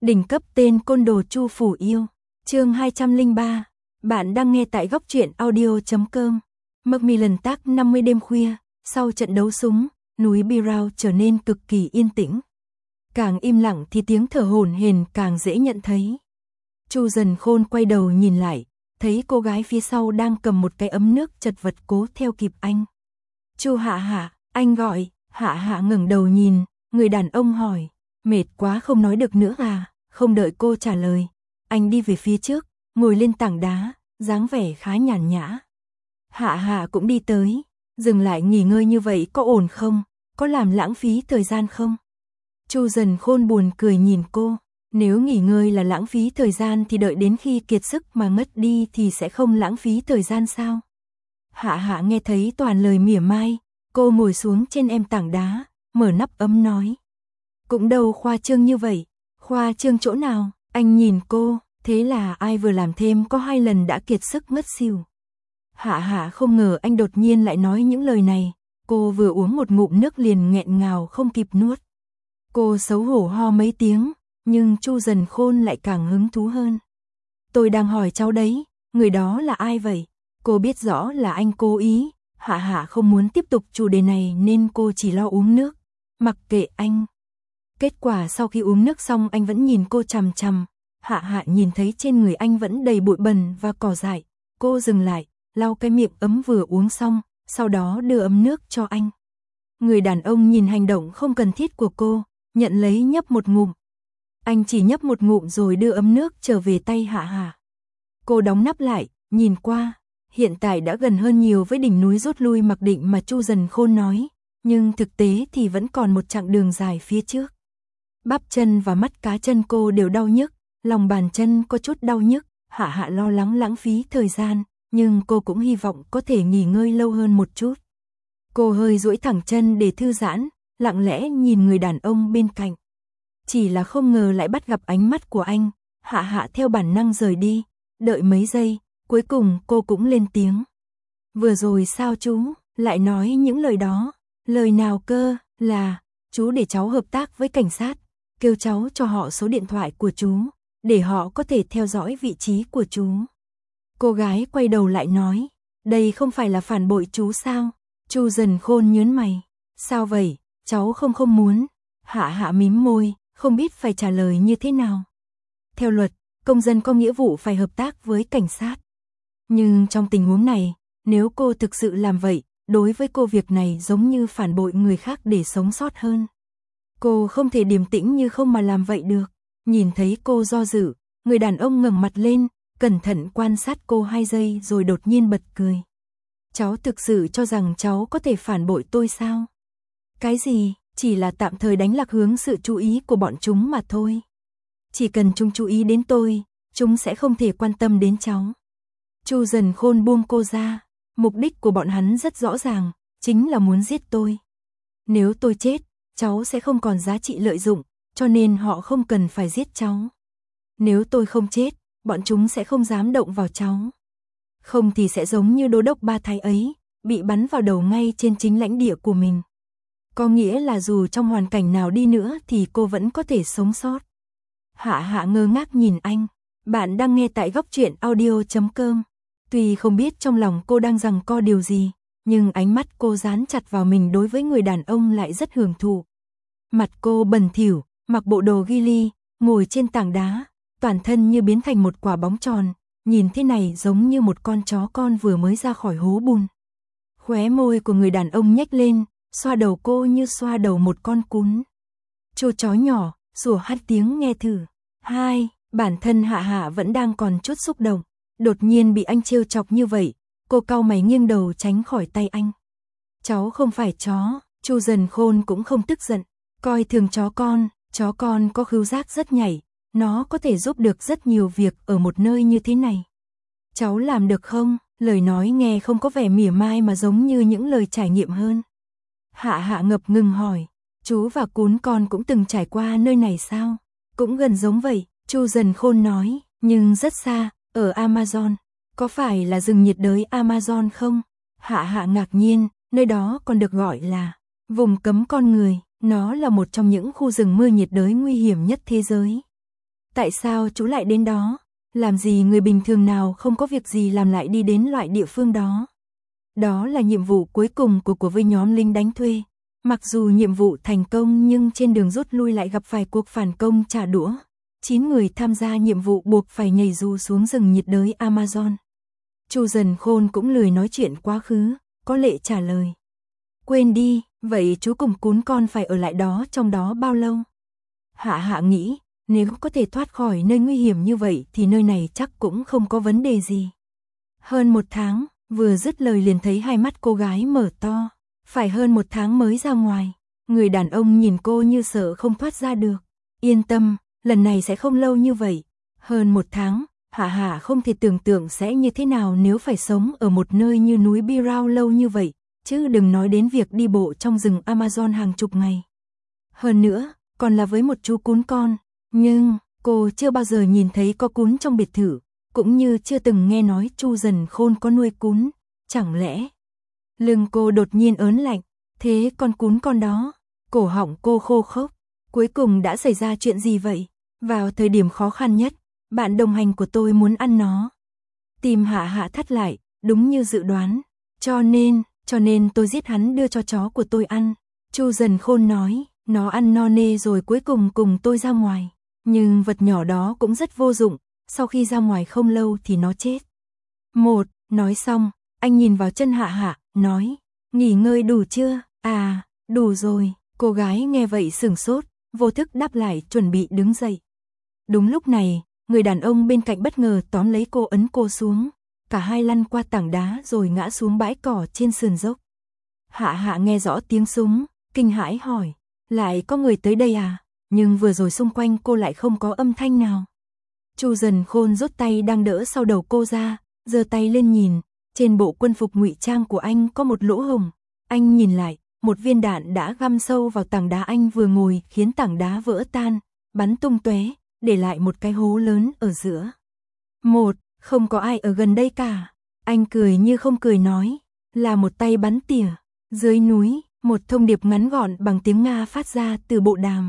Đỉnh cấp tên côn đồ Chu Phủ Yêu. Chương 203. Bạn đang nghe tại góc truyện audio.com. Macmillan tác 50 đêm khuya, sau trận đấu súng, núi Birao trở nên cực kỳ yên tĩnh. Càng im lặng thì tiếng thở hổn hển càng dễ nhận thấy. Chu Dần Khôn quay đầu nhìn lại, thấy cô gái phía sau đang cầm một cái ấm nước chật vật cố theo kịp anh. Chu Hạ Hạ, anh gọi. Hạ Hạ ngẩng đầu nhìn, người đàn ông hỏi, mệt quá không nói được nữa à? Không đợi cô trả lời, anh đi về phía trước, ngồi lên tảng đá, dáng vẻ khá nhàn nhã. Hạ Hạ cũng đi tới, dừng lại nghỉ ngơi như vậy có ổn không? Có làm lãng phí thời gian không? Chu Dần Khôn buồn cười nhìn cô, nếu nghỉ ngơi là lãng phí thời gian thì đợi đến khi kiệt sức mà ngất đi thì sẽ không lãng phí thời gian sao? Hạ Hạ nghe thấy toàn lời mỉa mai, cô ngồi xuống trên em tảng đá, mở nắp ấm nói. Cũng đâu khoa trương như vậy. Khoa trương chỗ nào? Anh nhìn cô, thế là ai vừa làm thêm có 2 lần đã kiệt sức ngất xỉu. Hạ Hạ không ngờ anh đột nhiên lại nói những lời này, cô vừa uống một ngụm nước liền nghẹn ngào không kịp nuốt. Cô xấu hổ ho mấy tiếng, nhưng Chu Dần Khôn lại càng hứng thú hơn. Tôi đang hỏi cháu đấy, người đó là ai vậy? Cô biết rõ là anh cố ý, Hạ Hạ không muốn tiếp tục chủ đề này nên cô chỉ lo uống nước, mặc kệ anh. Kết quả sau khi uống nước xong anh vẫn nhìn cô chằm chằm, Hạ Hạ nhìn thấy trên người anh vẫn đầy bụi bẩn và cỏ dại, cô dừng lại, lau cái miệng ấm vừa uống xong, sau đó đưa ấm nước cho anh. Người đàn ông nhìn hành động không cần thiết của cô, nhận lấy nhấp một ngụm. Anh chỉ nhấp một ngụm rồi đưa ấm nước trở về tay Hạ Hạ. Cô đóng nắp lại, nhìn qua, hiện tại đã gần hơn nhiều với đỉnh núi rút lui mặc định mà Chu Dần Khôn nói, nhưng thực tế thì vẫn còn một chặng đường dài phía trước. Bắp chân và mắt cá chân cô đều đau nhức, lòng bàn chân có chút đau nhức, Hạ Hạ lo lắng lãng phí thời gian, nhưng cô cũng hy vọng có thể nghỉ ngơi lâu hơn một chút. Cô hơi duỗi thẳng chân để thư giãn, lặng lẽ nhìn người đàn ông bên cạnh. Chỉ là không ngờ lại bắt gặp ánh mắt của anh, Hạ Hạ theo bản năng rời đi, đợi mấy giây, cuối cùng cô cũng lên tiếng. Vừa rồi sao chú lại nói những lời đó? Lời nào cơ? Là, chú để cháu hợp tác với cảnh sát, kêu cháu cho họ số điện thoại của chú, để họ có thể theo dõi vị trí của chú. Cô gái quay đầu lại nói, đây không phải là phản bội chú sao? Chu Dần Khôn nhớn mày, sao vậy, cháu không muốn. Hạ Hạ mím môi, không biết phải trả lời như thế nào. Theo luật, công dân có nghĩa vụ phải hợp tác với cảnh sát. Nhưng trong tình huống này, nếu cô thực sự làm vậy, đối với cô việc này giống như phản bội người khác để sống sót hơn. Cô không thể điềm tĩnh như không mà làm vậy được. Nhìn thấy cô do dự, người đàn ông ngẩng mặt lên, cẩn thận quan sát cô 2 giây rồi đột nhiên bật cười. Cháu thực sự cho rằng cháu có thể phản bội tôi sao? Cái gì, chỉ là tạm thời đánh lạc hướng sự chú ý của bọn chúng mà thôi. Chỉ cần chúng chú ý đến tôi, chúng sẽ không thể quan tâm đến cháu. Chu Dần Khôn buông cô ra, mục đích của bọn hắn rất rõ ràng, chính là muốn giết tôi. Nếu tôi chết, cháu sẽ không còn giá trị lợi dụng, cho nên họ không cần phải giết cháu. Nếu tôi không chết, bọn chúng sẽ không dám động vào cháu. Không thì sẽ giống như đô đốc Ba Thái ấy, bị bắn vào đầu ngay trên chính lãnh địa của mình. Có nghĩa là dù trong hoàn cảnh nào đi nữa thì cô vẫn có thể sống sót. Hạ Hạ ngơ ngác nhìn anh, bạn đang nghe tại góc truyện audio.com. Tuy không biết trong lòng cô đang giằng co điều gì, nhưng ánh mắt cô dán chặt vào mình đối với người đàn ông lại rất hưởng thụ. Mặt cô bẩn thỉu, mặc bộ đồ ghillie, ngồi trên tảng đá, toàn thân như biến thành một quả bóng tròn, nhìn thế này giống như một con chó con vừa mới ra khỏi hố bùn. Khóe môi của người đàn ông nhếch lên, xoa đầu cô như xoa đầu một con cún. Chú chó nhỏ, sủa hát tiếng nghe thử. Hai, bản thân Hạ Hạ vẫn đang còn chút xúc động, đột nhiên bị anh trêu chọc như vậy, cô cau mày nghiêng đầu tránh khỏi tay anh. Cháu không phải chó, Chu Dần Khôn cũng không tức giận, coi thường chó con có khứu giác rất nhạy, nó có thể giúp được rất nhiều việc ở một nơi như thế này. Cháu làm được không? Lời nói nghe không có vẻ mỉa mai mà giống như những lời trải nghiệm hơn. Hạ Hạ ngập ngừng hỏi, chú và cún con cũng từng trải qua nơi này sao? Cũng gần giống vậy, Chu Dần Khôn nói, nhưng rất xa, ở Amazon. Có phải là rừng nhiệt đới Amazon không? Hạ Hạ ngạc nhiên, nơi đó còn được gọi là vùng cấm con người, nó là một trong những khu rừng mưa nhiệt đới nguy hiểm nhất thế giới. Tại sao chú lại đến đó? Làm gì người bình thường nào không có việc gì làm lại đi đến loại địa phương đó? Đó là nhiệm vụ cuối cùng của với nhóm lính đánh thuê. Mặc dù nhiệm vụ thành công nhưng trên đường rút lui lại gặp phải cuộc phản công trả đũa. 9 người tham gia nhiệm vụ buộc phải nhảy dù xuống rừng nhiệt đới Amazon. Chu Dần Khôn cũng lười nói chuyện quá khứ, có lệ trả lời. Quên đi, vậy chú cùng cún con phải ở lại đó trong đó bao lâu? Hạ Hạ nghĩ, nếu có thể thoát khỏi nơi nguy hiểm như vậy thì nơi này chắc cũng không có vấn đề gì. Hơn 1 tháng, vừa dứt lời liền thấy hai mắt cô gái mở to. Phải hơn 1 tháng mới ra ngoài. Người đàn ông nhìn cô như sợ không thoát ra được. Yên tâm, lần này sẽ không lâu như vậy. Hơn 1 tháng, Hạ Hạ không thể tưởng tượng sẽ như thế nào nếu phải sống ở một nơi như núi Birao lâu như vậy, chứ đừng nói đến việc đi bộ trong rừng Amazon hàng chục ngày. Hơn nữa, còn là với một chú cún con. Nhưng, cô chưa bao giờ nhìn thấy có cún trong biệt thự, cũng như chưa từng nghe nói Chu Dần Khôn có nuôi cún. Chẳng lẽ... Lưng cô đột nhiên ớn lạnh, thế con cún con đó, cổ họng cô khô khốc, cuối cùng đã xảy ra chuyện gì vậy? Vào thời điểm khó khăn nhất, bạn đồng hành của tôi muốn ăn nó. Tim Hạ Hạ thắt lại, đúng như dự đoán, cho nên tôi giết hắn đưa cho chó của tôi ăn. Chu Dần Khôn nói, nó ăn no nê rồi cuối cùng cùng tôi ra ngoài, nhưng vật nhỏ đó cũng rất vô dụng, sau khi ra ngoài không lâu thì nó chết. Nói xong, anh nhìn vào chân Hạ Hạ, nói, nghỉ ngơi đủ chưa? À, đủ rồi. Cô gái nghe vậy sửng sốt, vô thức đáp lại chuẩn bị đứng dậy. Đúng lúc này, người đàn ông bên cạnh bất ngờ tóm lấy cô ấn cô xuống. Cả hai lăn qua tảng đá rồi ngã xuống bãi cỏ trên sườn dốc. Hạ Hạ nghe rõ tiếng súng, kinh hãi hỏi, lại có người tới đây à? Nhưng vừa rồi xung quanh cô lại không có âm thanh nào. Chu Dần Khôn rút tay đang đỡ sau đầu cô ra, giơ tay lên nhìn. Trên bộ quân phục ngụy trang của anh có một lỗ hổng. Anh nhìn lại, một viên đạn đã găm sâu vào tảng đá anh vừa ngồi khiến tảng đá vỡ tan, bắn tung tóe, để lại một cái hố lớn ở giữa. Không có ai ở gần đây cả. Anh cười như không cười nói, là một tay bắn tỉa. Dưới núi, một thông điệp ngắn gọn bằng tiếng Nga phát ra từ bộ đàm.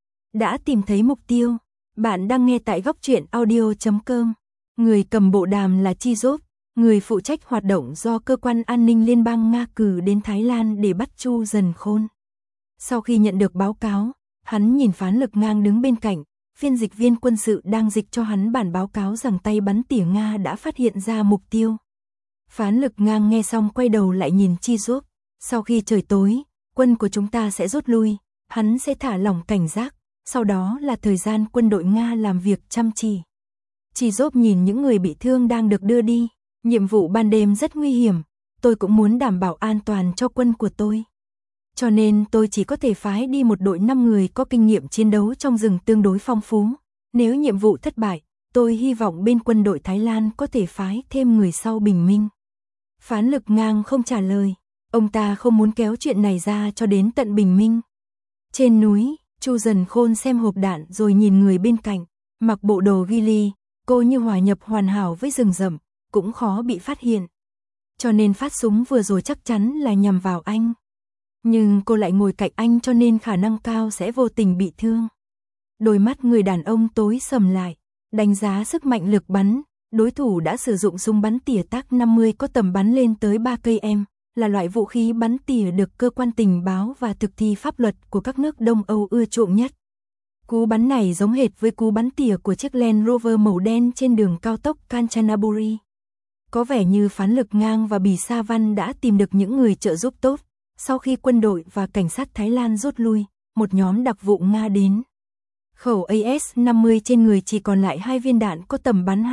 Đã tìm thấy mục tiêu. Bạn đang nghe tại góc truyện audio.com. Người cầm bộ đàm là Chizop, người phụ trách hoạt động do cơ quan an ninh liên bang Nga cử đến Thái Lan để bắt Chu Dần Khôn. Sau khi nhận được báo cáo, hắn nhìn Phán Lực Ngang đứng bên cạnh, phiên dịch viên quân sự đang dịch cho hắn bản báo cáo rằng tay bắn tỉa Nga đã phát hiện ra mục tiêu. Phán Lực Ngang nghe xong quay đầu lại nhìn Chizop, sau khi trời tối, quân của chúng ta sẽ rút lui, hắn sẽ thả lỏng cảnh giác, sau đó là thời gian quân đội Nga làm việc chăm chỉ. Chizop nhìn những người bị thương đang được đưa đi. Nhiệm vụ ban đêm rất nguy hiểm, tôi cũng muốn đảm bảo an toàn cho quân của tôi. Cho nên tôi chỉ có thể phái đi một đội 5 người có kinh nghiệm chiến đấu trong rừng tương đối phong phú. Nếu nhiệm vụ thất bại, tôi hy vọng bên quân đội Thái Lan có thể phái thêm người sau bình minh. Phán Lực Ngang không trả lời, ông ta không muốn kéo chuyện này ra cho đến tận bình minh. Trên núi, Chu Dần Khôn xem hộp đạn rồi nhìn người bên cạnh, mặc bộ đồ ghillie, cô như hòa nhập hoàn hảo với rừng rậm, cũng khó bị phát hiện. Cho nên phát súng vừa rồi chắc chắn là nhằm vào anh. Nhưng cô lại ngồi cạnh anh cho nên khả năng cao sẽ vô tình bị thương. Đôi mắt người đàn ông tối sầm lại, đánh giá sức mạnh lực bắn, đối thủ đã sử dụng súng bắn tỉa tác 50 có tầm bắn lên tới 3 cây em, là loại vũ khí bắn tỉa được cơ quan tình báo và thực thi pháp luật của các nước Đông Âu ưa chuộng nhất. Cú bắn này giống hệt với cú bắn tỉa của chiếc Land Rover màu đen trên đường cao tốc Kanchanaburi. Có vẻ như Phán Lực Ngang và Bì Sa Văn đã tìm được những người trợ giúp tốt. Sau khi quân đội và cảnh sát Thái Lan rút lui, một nhóm đặc vụ Nga đến. Khẩu AS-50 trên người chỉ còn lại 2 viên đạn có tầm bắn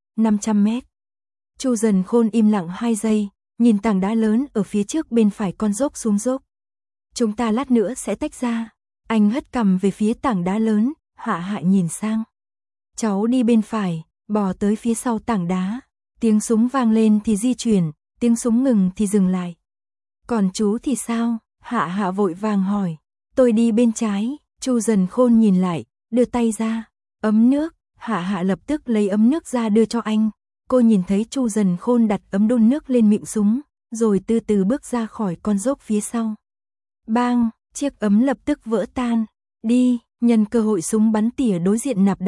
500 mét. Chu Dần Khôn im lặng 2 giây, nhìn tảng đá lớn ở phía trước bên phải con dốc xuống dốc. Chúng ta lát nữa sẽ tách ra. Anh hất cằm về phía tảng đá lớn, Hạ Hạ nhìn sang. Cháu đi bên phải, bò tới phía sau tảng đá. Tiếng súng vang lên thì di chuyển, tiếng súng ngừng thì dừng lại. Còn chú thì sao? Hạ Hạ vội vàng hỏi. Tôi đi bên trái. Chu Dần Khôn nhìn lại, đưa tay ra. Ấm nước. Hạ Hạ lập tức lấy ấm nước ra đưa cho anh. Cô nhìn thấy Chu Dần Khôn đặt ấm đun nước lên miệng súng, rồi từ từ bước ra khỏi con dốc phía sau. Bang, chiếc ấm lập tức vỡ tan. Đi, nhân cơ hội súng bắn tỉa đối diện nạp đạn,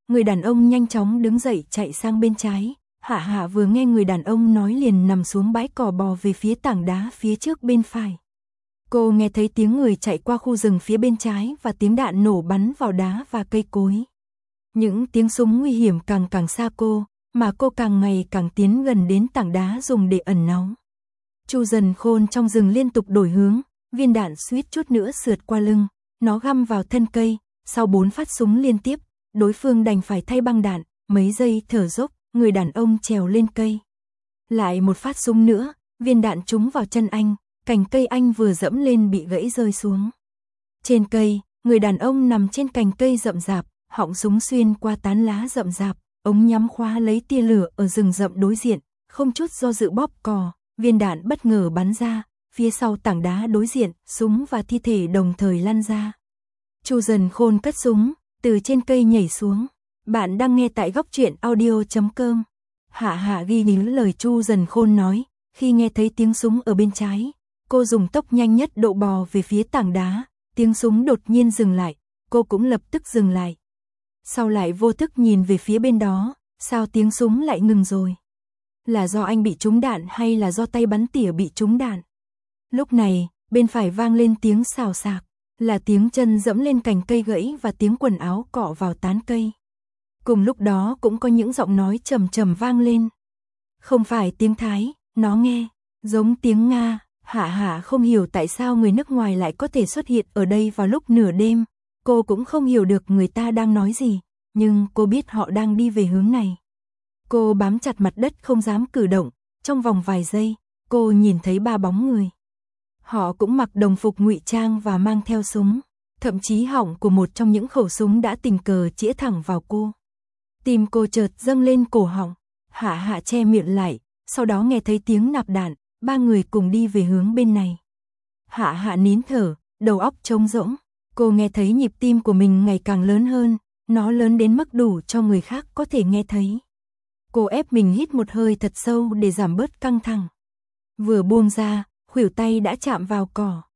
người đàn ông nhanh chóng đứng dậy chạy sang bên trái. Hạ Hạ vừa nghe người đàn ông nói liền nằm xuống bãi cỏ bò về phía tảng đá phía trước bên phải. Cô nghe thấy tiếng người chạy qua khu rừng phía bên trái và tiếng đạn nổ bắn vào đá và cây cối. Những tiếng súng nguy hiểm càng càng xa cô, mà cô càng ngày càng tiến gần đến tảng đá dùng để ẩn náu. Chu Dần Khôn trong rừng liên tục đổi hướng, viên đạn suýt chút nữa sượt qua lưng, nó găm vào thân cây, sau 4 phát súng liên tiếp, đối phương đành phải thay băng đạn, mấy giây thở dốc, người đàn ông trèo lên cây. Lại một phát súng nữa, viên đạn trúng vào chân anh, cành cây anh vừa dẫm lên bị gãy rơi xuống. Trên cây, người đàn ông nằm trên cành cây rậm rạp, họng súng xuyên qua tán lá rậm rạp, ống nhắm khóa lấy tia lửa ở rừng rậm đối diện, không chút do dự bóp cò, viên đạn bất ngờ bắn ra, phía sau tảng đá đối diện, súng và thi thể đồng thời lăn ra. Chu Dần Khôn cất súng, từ trên cây nhảy xuống. Bạn đang nghe tại góc truyện audio.com. Hạ Hạ ghi nhớ lời Chu Dần Khôn nói, khi nghe thấy tiếng súng ở bên trái, cô dùng tốc nhanh nhất độ bò về phía tảng đá, tiếng súng đột nhiên dừng lại, cô cũng lập tức dừng lại. Sau lại vô thức nhìn về phía bên đó, sao tiếng súng lại ngừng rồi? Là do anh bị trúng đạn hay là do tay bắn tỉa bị trúng đạn? Lúc này, bên phải vang lên tiếng xào xạc, là tiếng chân dẫm lên cành cây gãy và tiếng quần áo cọ vào tán cây. Cùng lúc đó cũng có những giọng nói trầm trầm vang lên. Không phải tiếng Thái, nó nghe giống tiếng Nga. Hạ Hạ không hiểu tại sao người nước ngoài lại có thể xuất hiện ở đây vào lúc nửa đêm. Cô cũng không hiểu được người ta đang nói gì, nhưng cô biết họ đang đi về hướng này. Cô bám chặt mặt đất không dám cử động, trong vòng vài giây, cô nhìn thấy 3 bóng người. Họ cũng mặc đồng phục ngụy trang và mang theo súng, thậm chí họng của một trong những khẩu súng đã tình cờ chĩa thẳng vào cô. Tim cô chợt dâng lên cổ họng, Hạ Hạ che miệng lại, sau đó nghe thấy tiếng nạp đạn, 3 người cùng đi về hướng bên này. Hạ Hạ nín thở, đầu óc trống rỗng, cô nghe thấy nhịp tim của mình ngày càng lớn hơn, nó lớn đến mức đủ cho người khác có thể nghe thấy. Cô ép mình hít một hơi thật sâu để giảm bớt căng thẳng. Vừa buông ra, khuỷu tay đã chạm vào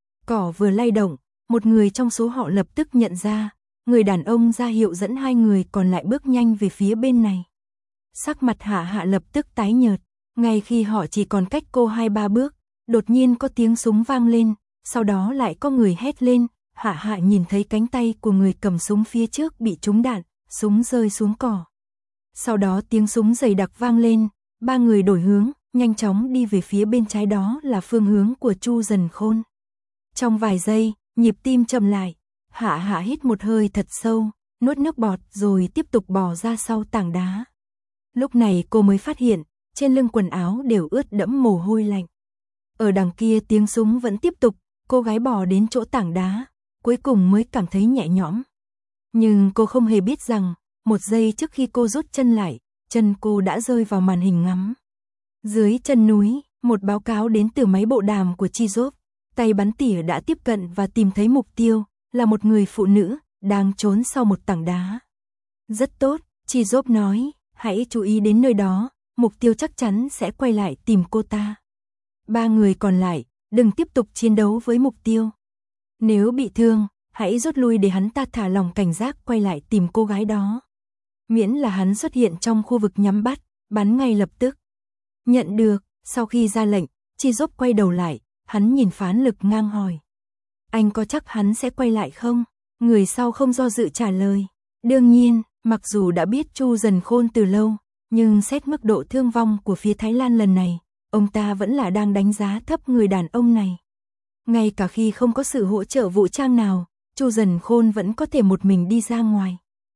cỏ vừa lay động, một người trong số họ lập tức nhận ra, người đàn ông ra hiệu dẫn 2 người còn lại bước nhanh về phía bên này. Sắc mặt Hạ Hạ lập tức tái nhợt, ngay khi họ chỉ còn cách cô 2-3 bước, đột nhiên có tiếng súng vang lên, sau đó lại có người hét lên, Hạ Hạ nhìn thấy cánh tay của người cầm súng phía trước bị trúng đạn, súng rơi xuống cỏ. Sau đó tiếng súng dày đặc vang lên, 3 người đổi hướng, nhanh chóng đi về phía bên trái, đó là phương hướng của Chu Dần Khôn. Trong vài giây, nhịp tim chậm lại, Hạ Hạ hít một hơi thật sâu, nuốt nước bọt rồi tiếp tục bò ra sau tảng đá. Lúc này cô mới phát hiện, trên lưng quần áo đều ướt đẫm mồ hôi lạnh. Ở đằng kia tiếng súng vẫn tiếp tục, cô gái bò đến chỗ tảng đá, cuối cùng mới cảm thấy nhẹ nhõm. Nhưng cô không hề biết rằng, một giây trước khi cô rút chân lại, chân cô đã rơi vào màn hình ngắm. Dưới chân núi, một báo cáo đến từ máy bộ đàm của Chizop, tay bắn tỉa đã tiếp cận và tìm thấy mục tiêu, là một người phụ nữ, đang trốn sau một tảng đá. Rất tốt, Chizop nói, hãy chú ý đến nơi đó, mục tiêu chắc chắn sẽ quay lại tìm cô ta. 3 người còn lại, đừng tiếp tục chiến đấu với mục tiêu. Nếu bị thương, hãy rút lui để hắn ta thả lòng cảnh giác quay lại tìm cô gái đó. Miễn là hắn xuất hiện trong khu vực nhắm bắt, bắn ngay lập tức. Nhận được, sau khi ra lệnh, Chizop quay đầu lại, hắn nhìn Phán Lực ngang hỏi. Anh có chắc hắn sẽ quay lại không? Người sau không do dự trả lời. Đương nhiên, mặc dù đã biết Chu Dần Khôn từ lâu, nhưng xét mức độ thương vong của phía Thái Lan lần này, ông ta vẫn là đang đánh giá thấp người đàn ông này. Ngay cả khi không có sự hỗ trợ vũ trang nào, Chu Dần Khôn vẫn có thể một mình đi ra ngoài.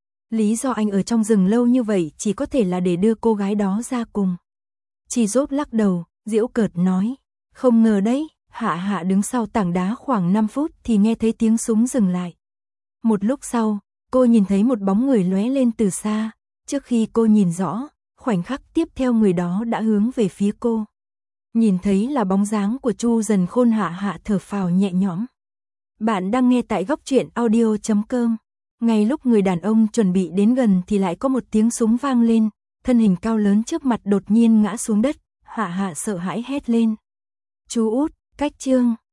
Lý do anh ở trong rừng lâu như vậy chỉ có thể là để đưa cô gái đó ra cùng. Chizop lắc đầu, giễu cợt nói, không ngờ đấy. Hạ Hạ đứng sau tảng đá khoảng 5 phút thì nghe thấy tiếng súng dừng lại. Một lúc sau, cô nhìn thấy một bóng người lóe lên từ xa, trước khi cô nhìn rõ, khoảnh khắc tiếp theo người đó đã hướng về phía cô. Nhìn thấy là bóng dáng của Chu Dần Khôn, Hạ Hạ thở phào nhẹ nhõm. Bạn đang nghe tại góc truyện audio.com. Ngay lúc người đàn ông chuẩn bị đến gần thì lại có một tiếng súng vang lên, thân hình cao lớn trước mặt đột nhiên ngã xuống đất, Hạ Hạ sợ hãi hét lên. Chú út, cách chương.